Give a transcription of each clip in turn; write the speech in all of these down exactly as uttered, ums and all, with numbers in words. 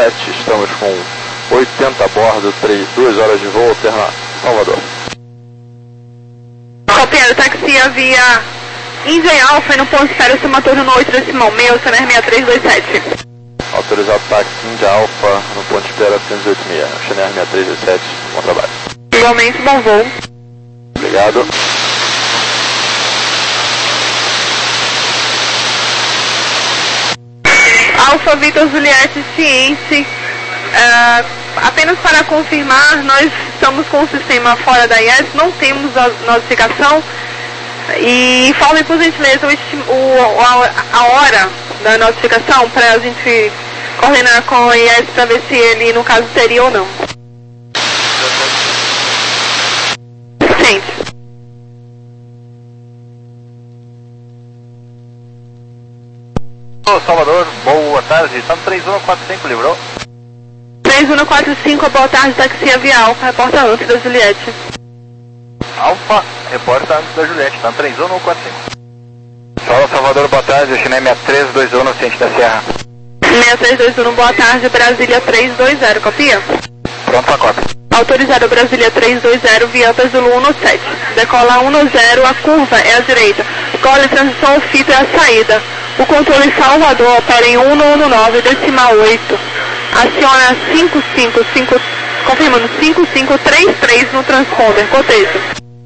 sete, estamos com oitenta a bordo, duas horas de voo, alterna Salvador. Copiado, taxia via Índia Alfa e no ponto de espera somatório no oito decimal meio, C N R seis três dois sete. Autorizado táxi Índia Alfa no ponto de espera seiscentos e oito seis, C N R seis três dois sete, bom trabalho. Igualmente, bom voo. Obrigado. Alfa Vitor Juliette ciente, uh, apenas para confirmar, nós estamos com o sistema fora da I E S, não temos a notificação, e informe por gentileza o, o, a, a hora da notificação para a gente coordenar com a I E S para ver se ele no caso teria ou não. Ciente. Salvador, boa tarde, estamos três um quatro cinco, livrou? três um quatro cinco, boa tarde, taxia via Alfa, reporta antes da Juliette. Alfa, reporta antes da Juliette, estamos três um quatro cinco. Fala Salvador, boa tarde, China seis três dois um no Ciente da Serra. seis três dois um, boa tarde, Brasília três dois zero, copia? Pronto para cópia. Autorizado Brasília três dois zero, via Zulu um sete. Decola um zero, a curva é à direita. Escolhe transição ou fita é a saída. O controle Salvador opera em um um nove, decimal oito. Aciona cinco cinco cinco, confirmando cinco cinco três três no transponder, cotejo.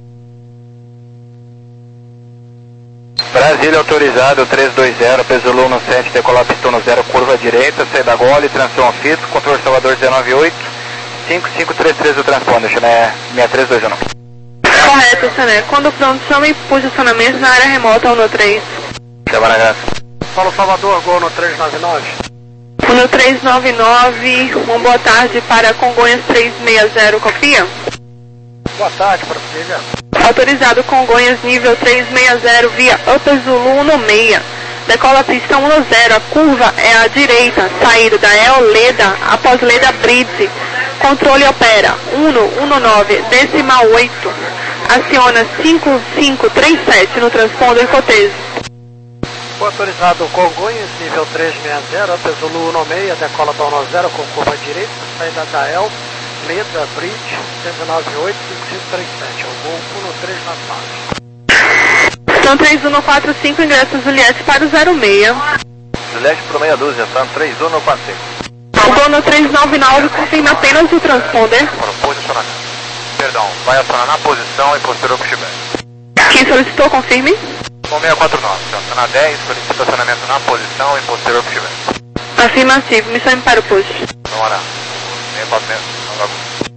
Brasília autorizado três dois zero, Zulu um sete, decolar pistão no zero, curva à direita, saída gole, transição fita, controle Salvador dezenove oito, cinco cinco três três do transponder, China seis três dois um. Correto, Sané. Quando pronto, chame posicionamento na área remota um três. Chama na graça. Fala Salvador, gol no três nove nove. No três nove nove, uma boa tarde para Congonhas três seis zero, copia? Boa tarde, Brasília. Autorizado Congonhas nível três seis zero via Upper Zulu um seis. Decola pista um zero, a curva é à direita, saída da El Leda após Leda Bridge. Controle opera um um nove, decimal oito. Aciona cinco cinco três sete no transponder cotejo. Autorizado Congonhas, nível três seis zero, Upper Zulu um seis, decola para um zero com curva à direita, saída da El Leda Bridge, dezenove oito, cinco cinco três sete, o voo um três na sala. São três um quatro cinco, ingresso Juliette para o zero seis. Juliette para meia dúzia, são três um quatro cinco. O dono três nove nove confirma apenas o transponder. Para o posicionamento. Perdão, vai acionar na posição e posterior para o Chibé. Quem solicitou, confirme. Com seis quatro nove, aciona dez, solicita estacionamento na posição e posterior para o Chibé. Afirmativo, missão para o post. Vamos lá. seis quatro nove.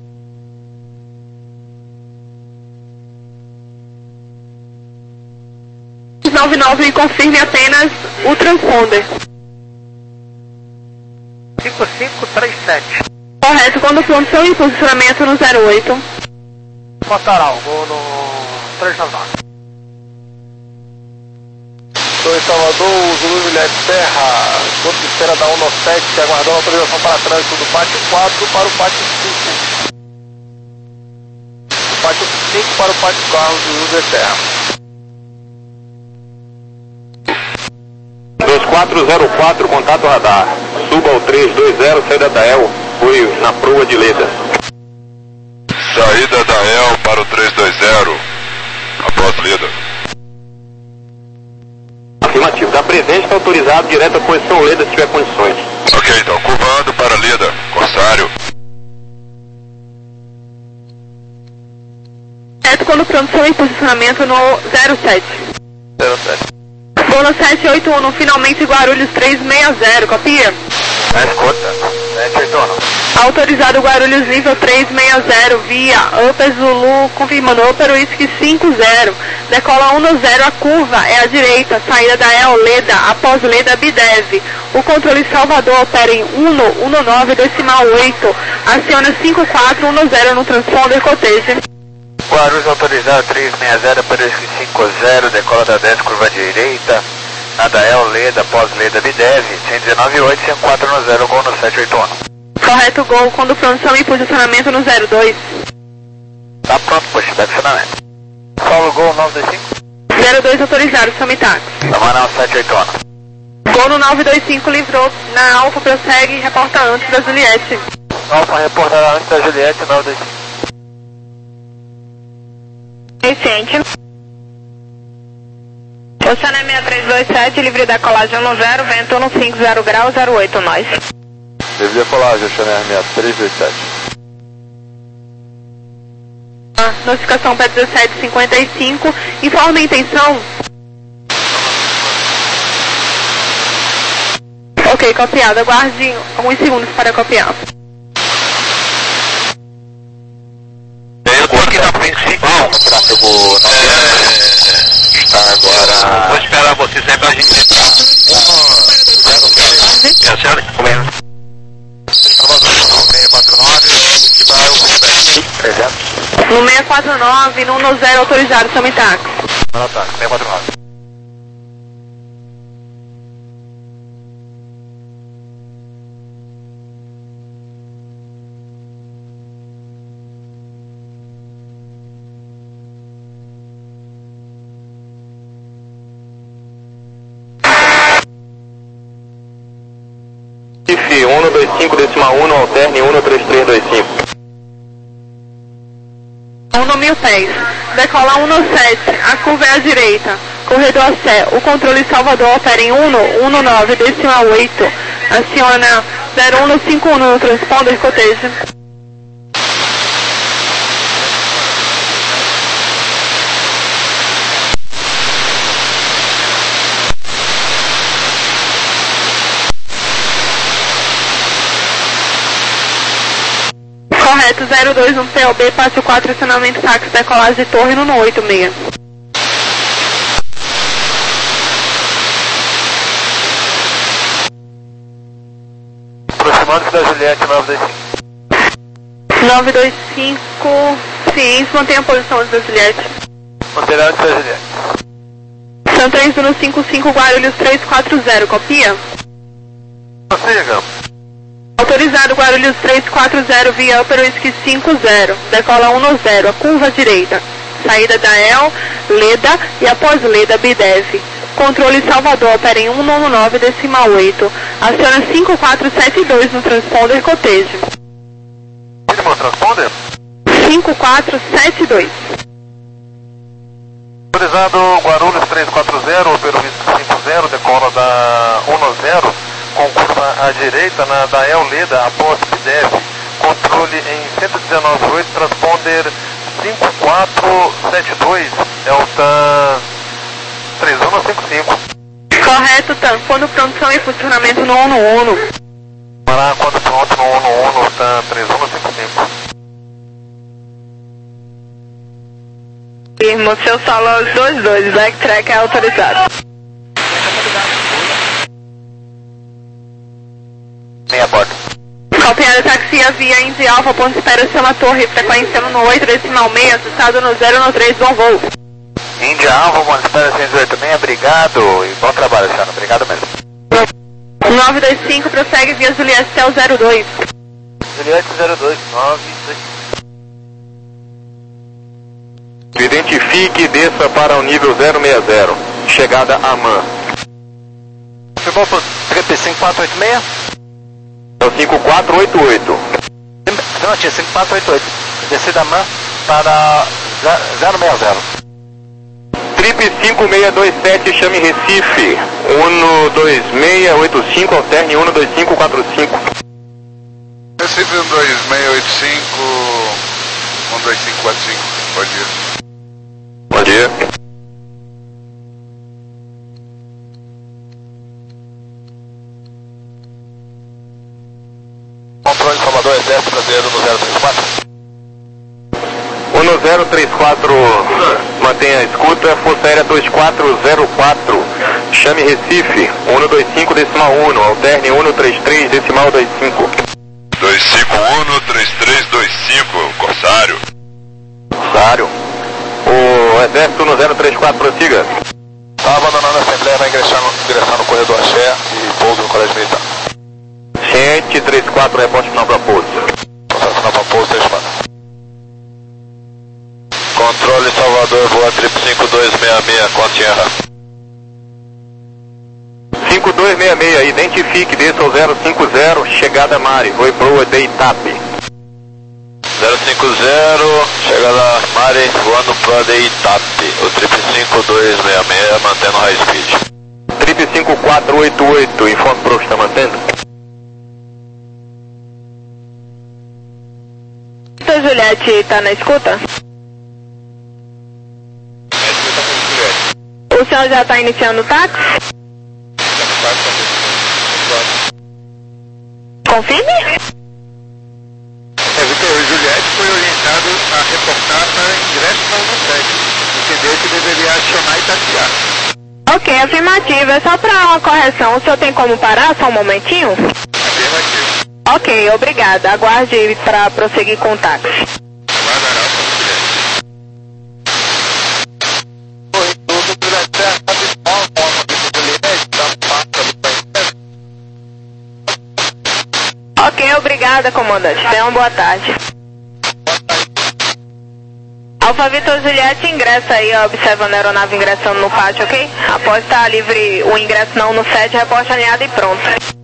nove nove e confirme apenas o transponder. cinco cinco três sete. Correto, quando pronto em posicionamento no zero oito. Cotaral, vou no três nove nove. Estou em Salvador, Zulu Juliette Serra, ponto de espera da um sete, aguardando autorização para trânsito do pátio quatro para o pátio cinco. Do pátio cinco para o pátio Carlos do Zulu Serra. dois quatro zero quatro, contato radar. Suba ao três dois zero, saída da El, foi na proa de Leda. Saída da El para o três dois zero, após Leda. Afirmativo, está presente, está autorizado, direto à posição Leda se tiver condições. Ok, então, curvando para Leda, Corsário. Certo, quando pronto em posicionamento no zero sete. zero sete. Bono sete oito um, finalmente Guarulhos três seis zero, copia? Na escuta, sete oito um. Autorizado Guarulhos nível três seis zero via Upper Zulu, confirmando Upper Whisky cinco zero. Decola um zero, a curva é à direita, saída da El Leda após Leda Bidev. O controle Salvador opera em um um nove, decimal oito. Aciona cinco quatro um zero no transponder cotejo. Guarulhos autorizado três seis zero, Peresque cinco zero, decola da dez, curva à direita, Nadael, Leda, pós-Leda, Bidev, cento e dezenove oito, cento e quatro no zero, gol no sete oito um. Correto, gol, quando pronto e posicionamento no zero dois. Tá pronto, puxa, dá acionamento. Paulo, gol nove dois cinco. zero dois autorizado, Samitax. Tamanão sete oito um. Bono nove dois cinco livrou na Alfa, prossegue, reporta antes da Juliette. Alfa, reportará antes da Juliette, nove dois cinco. Recente. Oceano seis três dois sete, livre da colagem um zero, vento no cinco zero grau, zero oito, nós. Livre da colagem, Oceano seis três dois sete. Ah, notificação para dezessete cinquenta e cinco, informa a intenção. Ok, copiado, aguarde alguns segundos para copiar. Eu tô aqui na principal, tráfego está agora. Vou esperar você sempre pra gente entrar. E a senhora comendo. seis quatro nove, que vai o trezentos. No seis quatro nove, no no zero autorizado, chama táxi. Ah, tá, seis quatro nove. um dois cinco decimal um, alterne um três três dois cinco. um no mil pés, decola um no sete, a curva é à direita, corredor a Sé, o controle Salvador opera em um no nove decimal oito, aciona zero um no cinco um no transponder, coteja. Correto, zero dois um P O B, passe o quatro, acionamento táxi, decolagem de torre no oito seis. Aproximando-se da Juliette, nove dois cinco. nove dois cinco, ciência, mantenha a posição antes da Juliette. Manterá antes da Juliette. São três no cinco cinco, Guarulhos três quatro zero, copia? Prossiga. Autorizado Guarulhos três quatro zero via Upper Whisky cinco zero, decola um no zero, a curva à direita, saída da E L, Leda e após Leda, B D E V. Controle Salvador, opera em um nove decimal oito, aciona cinco quatro sete dois no transponder, coteja. Mínimo transponder? cinco quatro sete dois. Autorizado Guarulhos três quatro zero, Upper Whisky cinco zero, decola da um no zero. Com curva à direita na da E L Leda, após B D E V, controle em cento e dezenove ponto oito, transponder cinco quatro sete dois, Delta três um cinco cinco. Correto, TAM, quando produção e funcionamento no um no um. Para quando pronto no um no um, TAM três um cinco cinco. Irmão, seu salão dois dois, Black Track é autorizado. Meia porta. Copiada taxia via Indy Alfa, ponto espera, chama torre, frequência no oito decimal seis, assustado no zero no três, bom voo. Indy Alfa, ponto espera cento e oito seis, obrigado e bom trabalho, Xana, obrigado mesmo. nove dois cinco, prossegue via Juliette Cel zero dois. Juliette zero dois, nove dois. Identifique e desça para o nível zero seis zero, chegada a Man. Ficou pro trip cinco quatro oito seis? É o cinco quatro oito oito. Não, tinha cinco quatro oito oito. Descida Man para zero seis zero. Trip cinco seis dois sete, chame Recife. um dois seis oito cinco, alterne um dois cinco quatro cinco. Recife um dois seis oito cinco, um dois cinco quatro cinco. Bom dia. Bom dia. Controle Salvador, Exército Brasileiro no zero três quatro. um no zero três quatro, mantenha a escuta, Força Aérea dois quatro zero quatro, chame Recife, um dois cinco decimal um, alterne um três três decimal dois cinco. dois cinco um, três três dois cinco, Corsário. Corsário. O Exército no zero três quatro, prossiga. Está abandonando a Assembleia, vai ingressar no, ingressar no corredor Axé e pouso no Colégio Militar. Ciente três quatro, reporte final para pouso. Processo final para pouso, três quatro. Controle Salvador, voa trip cinco dois seis seis, com tierra. cinco dois seis seis, identifique, desça ao zero cinco zero, chegada Mari, foi pro de Itape. zero cinco zero, chegada Mari, voando pro de Itape, o trip cinco dois seis seis, mantendo high speed. Trip cinco quatro oito oito, informe pro que está mantendo. Vitor Juliette está na escuta? O senhor já está iniciando o táxi? Confirme? É, Vitor, o Juliette foi orientado a reportar para ingresso na uno sete. Entendeu que deveria acionar e taxiar. Ok, afirmativo. É só para uma correção. O senhor tem como parar só um momentinho? Afirmativo. Ok, obrigada. Aguarde para prosseguir com o táxi. Aguardará o Juliette. Ok, obrigada, comandante. Tenha uma boa tarde. Alfa Vitor Juliette, ingressa aí, ó, observando a aeronave ingressando no pátio, ok? Após estar livre o ingresso não no sete, reporte alinhado e pronto.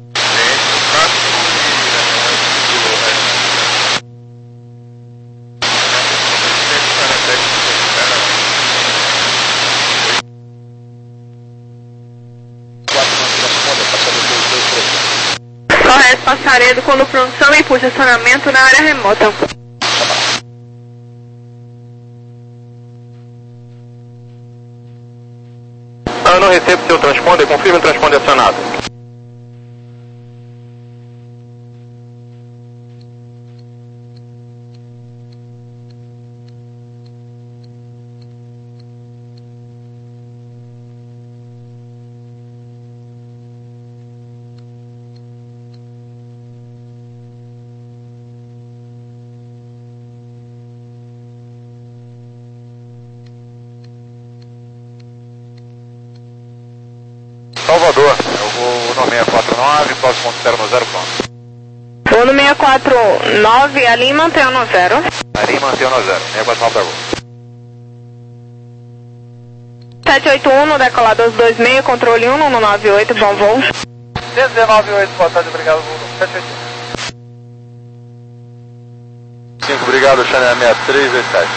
Correto, Passaredo, quando produção e posicionamento na área remota. Eu não recebo seu transponder, confirme o transponder acionado. Salvador, eu vou no seis quatro nove, próximo zero no zero, pronto. Vou no seis quatro nove, ali mantém no zero. Ali mantém no zero, seis quatro nove para gol. sete oito um, no decolador dois seis, controle um no nove oito, bom voo. dezenove oito, boa tarde, obrigado, sete oito um. cinco, obrigado, Chanel sessenta e três, dois sete.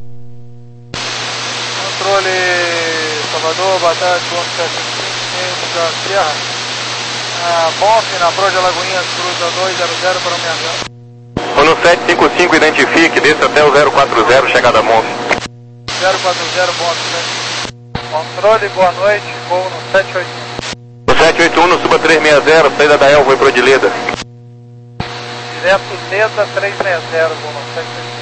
Controle Salvador, boa tarde, bom sete cinco, da Sierra. Ah, Bonf, na Proja Lagoinhas, cruza dois zero zero para o sessenta. Ono sete cinco cinco, identifique, desça até o zero quatro zero, chegada Monf. zero quatro zero, Bonf, né? Controle, boa noite, voo no sete oito um. O sete oito um no Suba três seis zero, saída da El, foi pro Odileda. Direto Leda três seis zero, voo no sete oito um.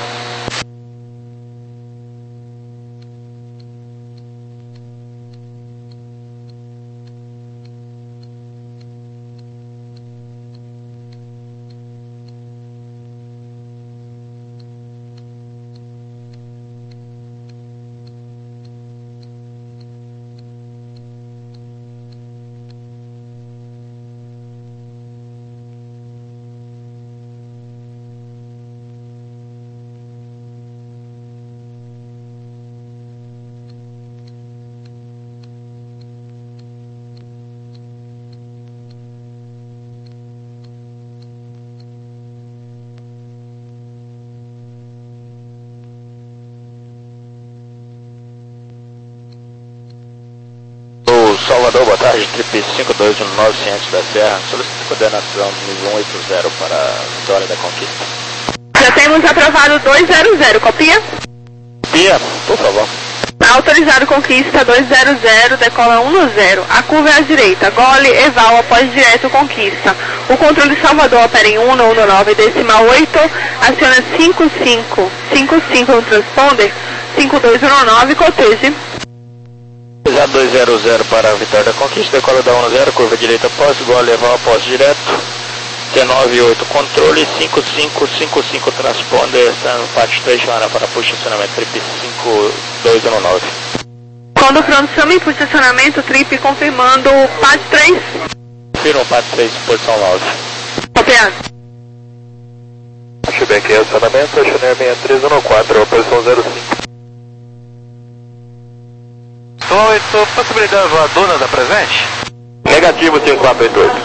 Salvador, boa tarde, trip cinco dois um nove, ciente da Serra, solicito coordenação nível cento e oitenta para a Vitória da Conquista. Já temos aprovado dois zero zero, copia? Copia, por favor. Autorizado Conquista dois zero zero, decola um no zero. A curva é à direita, gole, eval, após direto Conquista. O controle Salvador opera em um no nove, decimal oito, aciona cinco cinco cinco cinco no transponder, cinco dois um nove, cotege. dois zero zero para a Vitória da Conquista, decola da um zero, curva direita após, gole, eval, após direto. T nove oito, controle, cinco cinco cinco cinco, transponder, pátio três, para posicionamento, trip cinco dois um nove. Quando produção e posicionamento, trip confirmando P A T três. Confirma o P A T três, posição nove. Copiado. Chebeck, acionamento, Chanel sessenta e três um quatro, posição zero cinco. Então, possibilidade voadora da presente? Negativo cinco quatro oito oito.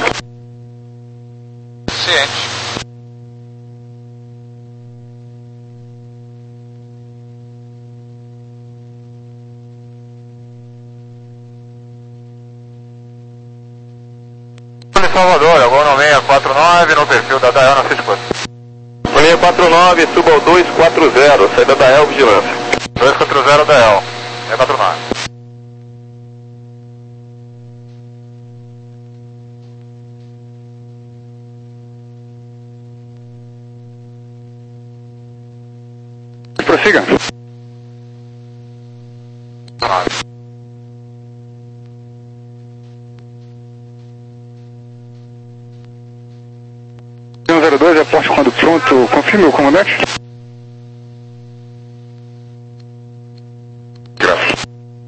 Ciente. Salvador, agora no seis quatro nove, no perfil da Dael na Cisco. seis quatro nove, suba ao dois quatro zero, saída da Dael, vigilância. dois quatro zero Dael, seis quatro nove. Prossiga. um zero dois, aporte quando pronto, confirme o comandante. Graças.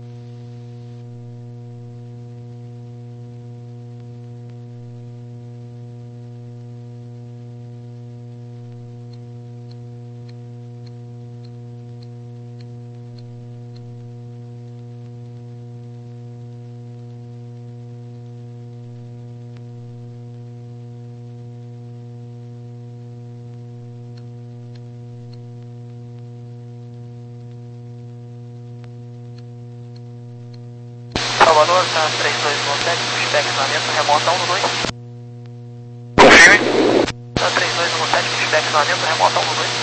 Salvador, tá três dois um sete, pushback isolamento, remota um no dois. Confirme. Tá três dois um sete, pushback isolamento, remota um no dois.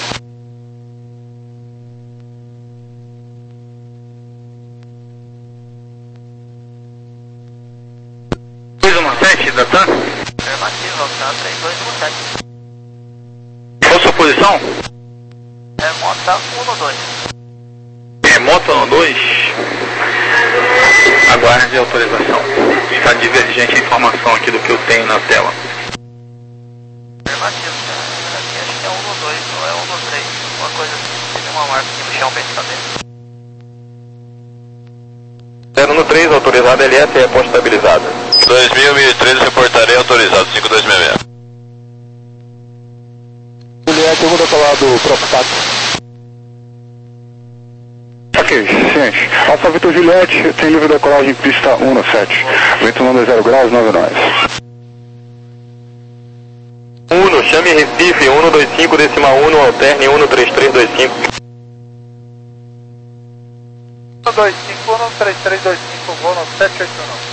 dois um sete, da TAM. Afirmativo, tá três dois um sete. Qual a sua posição? Remota um no dois. Remota no dois. Aguarde a autorização. Está divergente a informação aqui do que eu tenho na tela. Afirmativo, cara. Aqui acho que é um no dois ou é um no três. Uma coisa assim. Tem uma marca aqui no chão pra gente saber. zero no três, autorizado L S, reposta estabilizada. dois mil e treze, reportarei autorizado, cinco dois seis seis. Juliette, eu vou decolar do próprio táxi. Ok, ciente. Alfa Vitor Juliette, tem livre decolagem pista um no sete. Vento não zero graus, nove nós. Uno, chame Recife, um dois cinco, decimal um, alterne um três três dois cinco. um dois cinco, um três três dois cinco, voo no sete oito nove.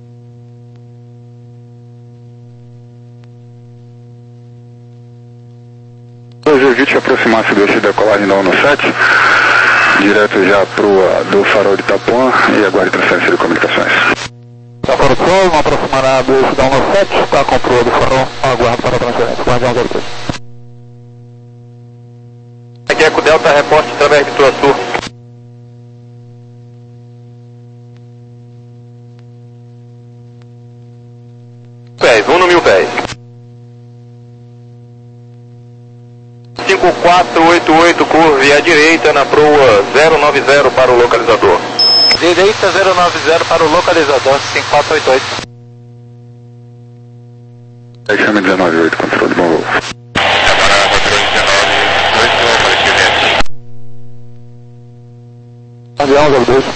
Hoje evite aproximar-se desse decolagem da um no sete, direto já pro uh, do farol de Itapuã e aguarde transferência de comunicações. Tá fora do sol, não aproximará do eixo da um no sete, está com o proa do farol, aguardo para a transferência, guardião zero dois. Aqui é com o Delta, reporte através de Tua Sul. Pés, um no mil pés. cinco quatro oito oito, curve à direita na proa zero nove zero para o localizador. Direita zero nove zero para o localizador, cinco quatro oito oito. Aí chama dezenove oito, controle, bom voo. Agora, controle dezenove oito, aparecimento. Guardião zero dois.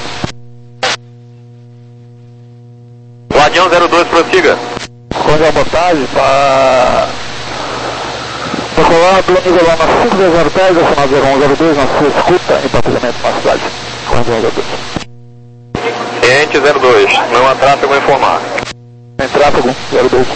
Guardião zero dois, prossiga. Guardião, boa tarde, para... Decolar, planejamento lá na cinco dois zero pés, acionado zero um zero dois, na sua escuta, em patrulhamento na cidade. Guardião zero dois. Ciente zero dois, não há tráfego a informar. Em tráfego, zero dois.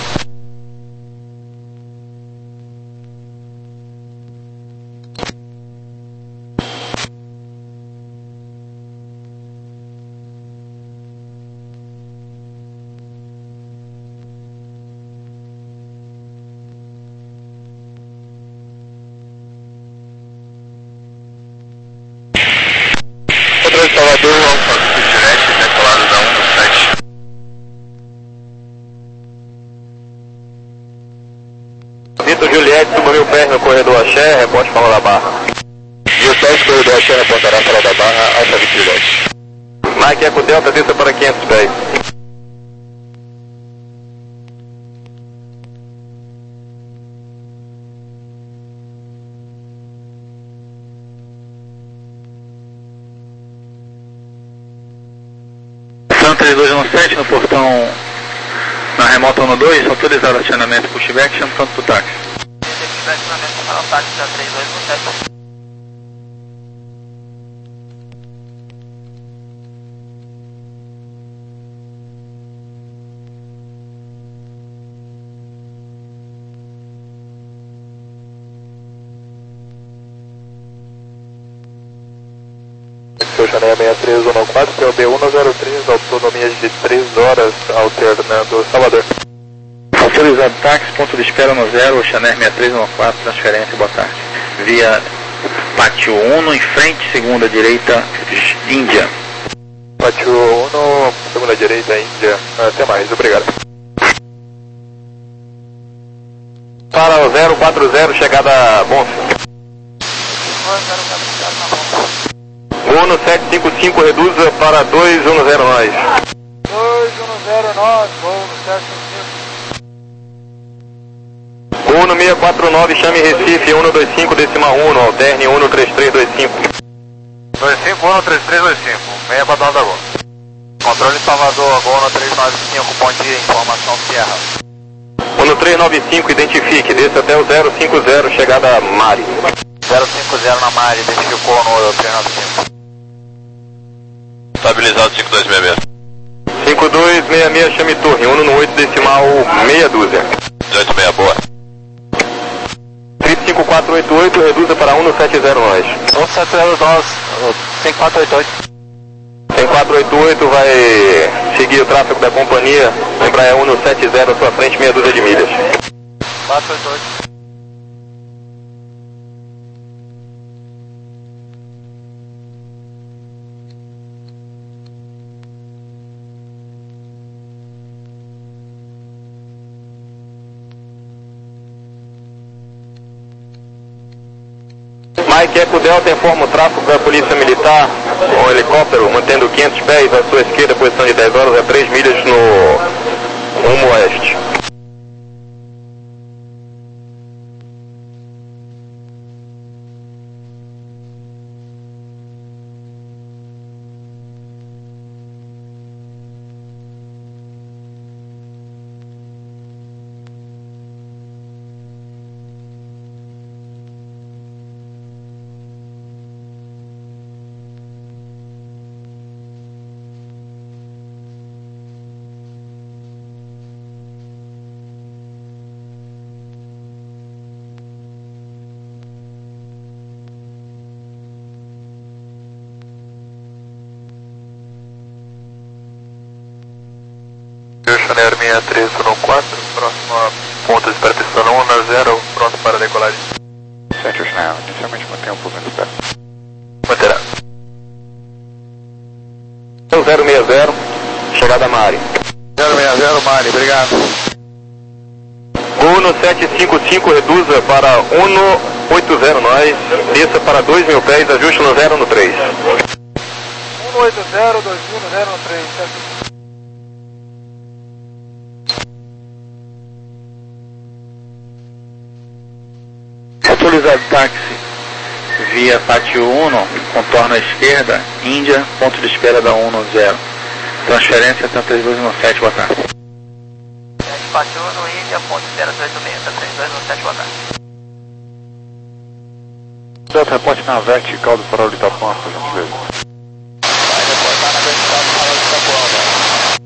Controle Salvador, Alfa Juliette, decolado da um no sete. Vitor Juliette, suba mil pés no corredor Axé, reporte Fala da Barra. Mil pés, corredor Axé, reportará Fala da Barra, Alfa Vitor Juliette. Mike Eco Delta, desça para quinhentos pés. três dois um sete no portão Remoto um dois, autorizado acionamento pushback, chama pronto pro táxi. Acionamento para o táxi da três dois um sete. Chanel seis três um quatro, P O B um zero três, autonomia de três horas, alternando Salvador. Autorizado táxi, ponto de espera no zero, Chanel seis três um quatro, transferência, boa tarde. Via Pátio um, em frente, segunda direita, Índia. Pátio um, segunda direita, Índia. Até mais, obrigado. Para o zero quatro zero, chegada Bonfim. um sete cinco cinco, reduza para dois um zero nós. dois um zero nós, voo sete cinco cinco. um seis quatro nove, chame Recife, um dois cinco decimal um, alterne um três três dois cinco. dois cinco um três três dois cinco, meia quatro nove da Gol. Controle Salvador, Gol no três nove cinco, ponte de informação Sierra. um três nove cinco, identifique, desça até o zero cinco zero, chegada Mari. zero cinco zero na Mari, identificou no três nove cinco. Estabilizado cinco dois seis seis. cinco dois seis seis, chame torre, um oito decimal meia dúzia. dezoito seis, boa. Trip cinco quatro oito oito, reduza para um sete zero nós. um sete zero nós, cinco quatro oito oito. cinco quatro oito oito vai seguir o tráfego da companhia, Embraer um sete zero à sua frente, meia dúzia de milhas. quatro oito oito. Mike Eco Delta informa o tráfego da Polícia Militar, um helicóptero mantendo quinhentos pés à sua esquerda, posição de dez horas a três milhas no rumo oeste. Chanel seis três um quatro, próximo a ponta de superpista um na zero, pronto para decolagem. sete Chanel, inicialmente mantenha um pouco de espera. Manterá. zero seis zero, chegada Mari. zero seis zero, Mari, obrigado. um sete cinco cinco, reduza para um oito zero nós, desça para dois mil pés, ajuste no zero no três. um oito zero, dois um zero três, certo? Autorizado táxi via Pátio um, contorno à esquerda, Índia, ponto de espera da um zero. Transferência até três dois um sete, boa tarde. Pátio um, Índia, ponto de espera três dois seis, três dois um sete, boa tarde. Delta, reporte na vertical do farol de Itapuã, por gentileza. Vai reportar na vertical do farol de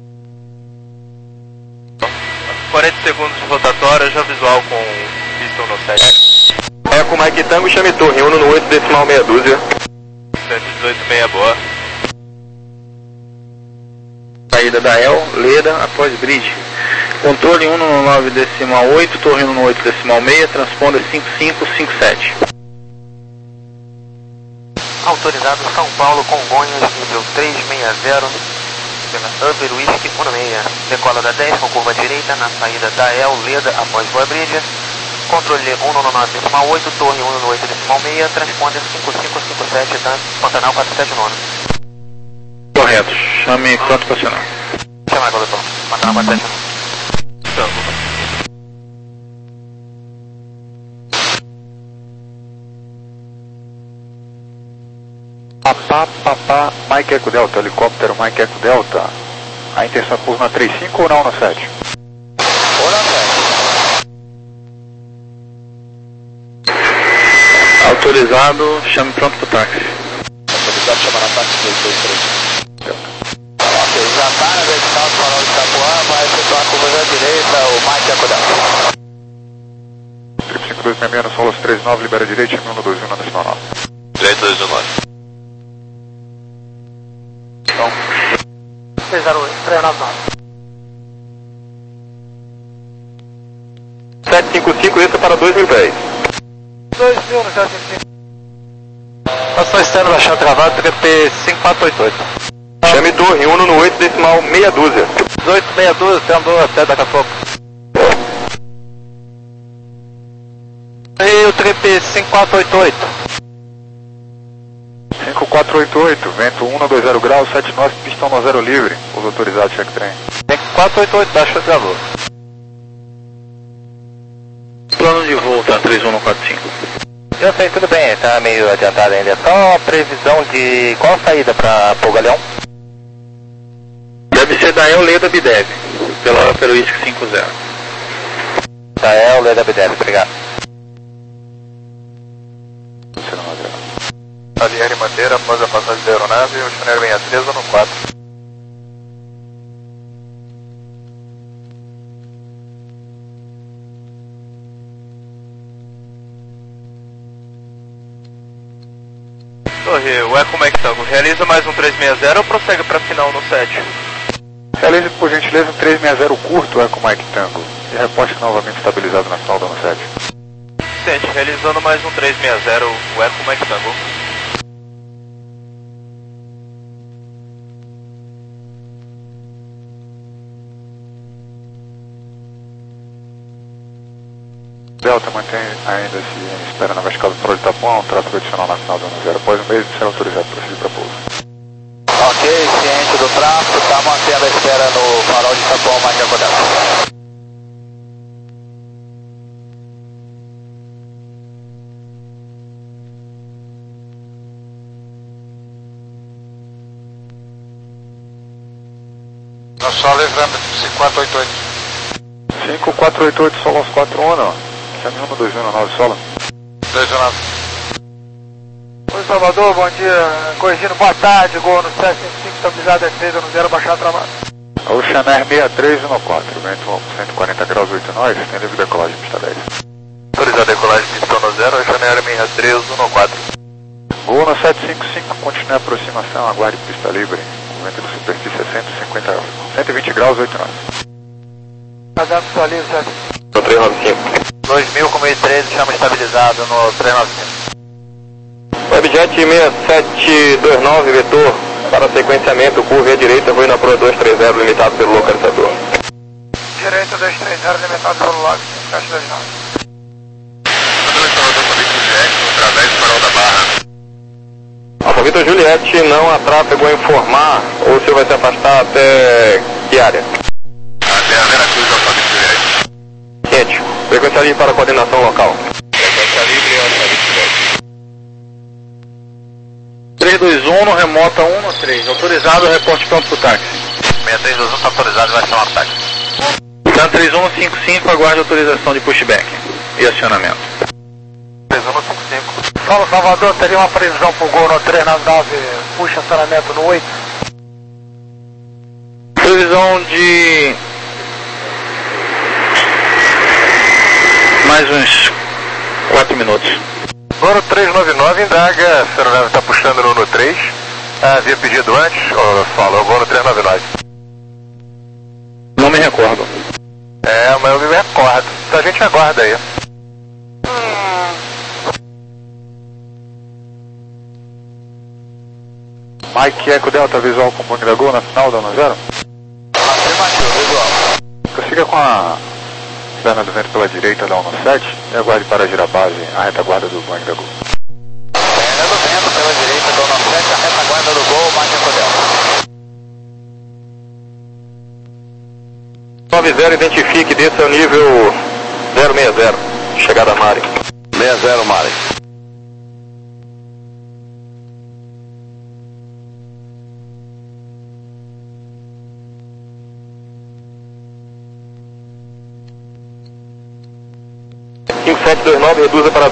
Itapuã. quarenta segundos de rotatória, já visual com pistão no sete. É com Mike Tango, chame torre, um oito decimal meia dúzia. cento e dezoito seis, boa. Saída da El, Leda, após bridge. Controle um nove decimal oito, torre um oito decimal seis, transponder cinco cinco cinco sete. Autorizado São Paulo, Congonhas, nível três seis zero, Uber Whisky um seis, decola da dez com curva direita na saída da El, Leda, após boa bridge. Controle um nove decimal oito, torre um oito decimal seis, transponder cinco cinco cinco sete, Pantanal quatro sete nove. Correto, chame pronto para acionar. Chama agora, doutor. Pantanal quatro sete nove. Papá, papá, Mike Eco Delta, helicóptero Mike Eco Delta. A intenção é por na trinta e cinco ou na um sete? Autorizado, chame pronto pro táxi. Autorizado, chamar a táxi dois dois três. Ok, já está na vertical do farol de Itapuã, vai efetuar a curva da direita, o Mike acordado. Trip cinco dois seis seis no Solos três nove, libera direita, chame um dois um na decimal nove. três dois um nove. Então, três zero oito, três nove nove. sete cinco cinco, isso para dois mil e dez. dois mil no sete cinco cinco. Estação externa da chave travada, T P cinco quatro oito oito. Chame torre, um no oito, decimal meia dúzia. dezoito, meia dúzia, você andou até daqui a pouco. E o T P cinco quatro oito oito. cinco quatro oito oito, vento um dois zero graus, sete nove, pistão no zero livre. Os autorizados, check trem. cinco quatro oito oito, taxa de travou. Plano de voo, tá? três um quatro cinco. Eu sei, tudo bem, tá meio adiantado ainda. Só a previsão de qual saída para Polgaleão? Deve ser da El Leda Bidev, pela pelo I S C cinco zero. Da El Leda Bidev, obrigado. Aliane Madeira, após a passagem da aeronave, o Channel sessenta e três no quatro. Torre, o Eco Mike Tango, realiza mais um três seis zero ou prossegue para final no sete? Realize, por gentileza, um três seis zero curto, Eco Mike Tango. E reposte novamente estabilizado na salda no sete. Sente, realizando mais um três seis zero, o Eco Mike Tango. Delta mantém ainda-se em espera na vertical do farol de Itapuã, um tráfego adicional na final do ano zero. Após um mês de ser autorizado para prosseguir para pouso. Ok, ciente do tráfego, está mantendo a espera no farol de Itapuã, Mike acordado. Nós só levamos cinco quatro oito oito. cinco quatro oito oito, Solos quatro um, chame um dois um nove, Sola. dois um nove. Oi, Salvador, bom dia. Corrigindo, boa tarde, gol no sete cinco cinco, estabilizado defesa no zero, baixar travado. O Channel sessenta e três um quatro, vento cento e quarenta graus oito nós, tem livre decolagem pista dez. Autorizado a decolagem pistão no zero, o Channel sessenta e três um quatro. Gol no sete cinco cinco, continue a aproximação, aguarde pista livre. O vento de superfície é cento e cinquenta, cento e vinte graus oito nós. Cadê visualiza, sete No três nove cinco. dois mil com treze, chama estabilizado no três nove cinco. Webjet seis sete dois nove, vetor para sequenciamento, curva à direita, voo na proa dois três zero, limitado pelo localizador. Direita dois três zero, limitado pelo lago, caixa dois nove. Através do farol da Barra. Alfa Vitor Juliette, não há tráfego a informar, ou o senhor vai se afastar até que área? Até a Veracruz, Alfa Vitor. Ciente, frequência livre para coordenação local. Frequência livre, Alfa Vitor. três dois um no remota um no três, autorizado, reporte pronto pro táxi. seis três dois um está autorizado, vai chamar o táxi. Tá três um cinco cinco, aguarde autorização de pushback e acionamento. três um cinco cinco. Fala, Salvador, teria uma previsão pro gol no três nove nove, puxa acionamento no oito? Previsão de mais uns quatro minutos. Gol três nove nove, indaga, a aeronave está puxando no, no três. Havia pedido antes, ou falou gol no três nove nove. Não me recordo. É, mas eu me recordo. Então a gente aguarda aí. Mike Eco Delta, visual com Boeing da Gol na final da um zero. Afirmativo, visual. Prossiga com a perna do vento pela direita da um sete e aguarde para girar a base, a retaguarda do Boeing da Gol. Perna do vento pela direita do um sete, a retaguarda do gol, Mike acordado. nove zero, identifique, desça ao nível zero seis zero, chegada a Mari. sessenta e zero, Mari. cinco sete dois nove, reduza para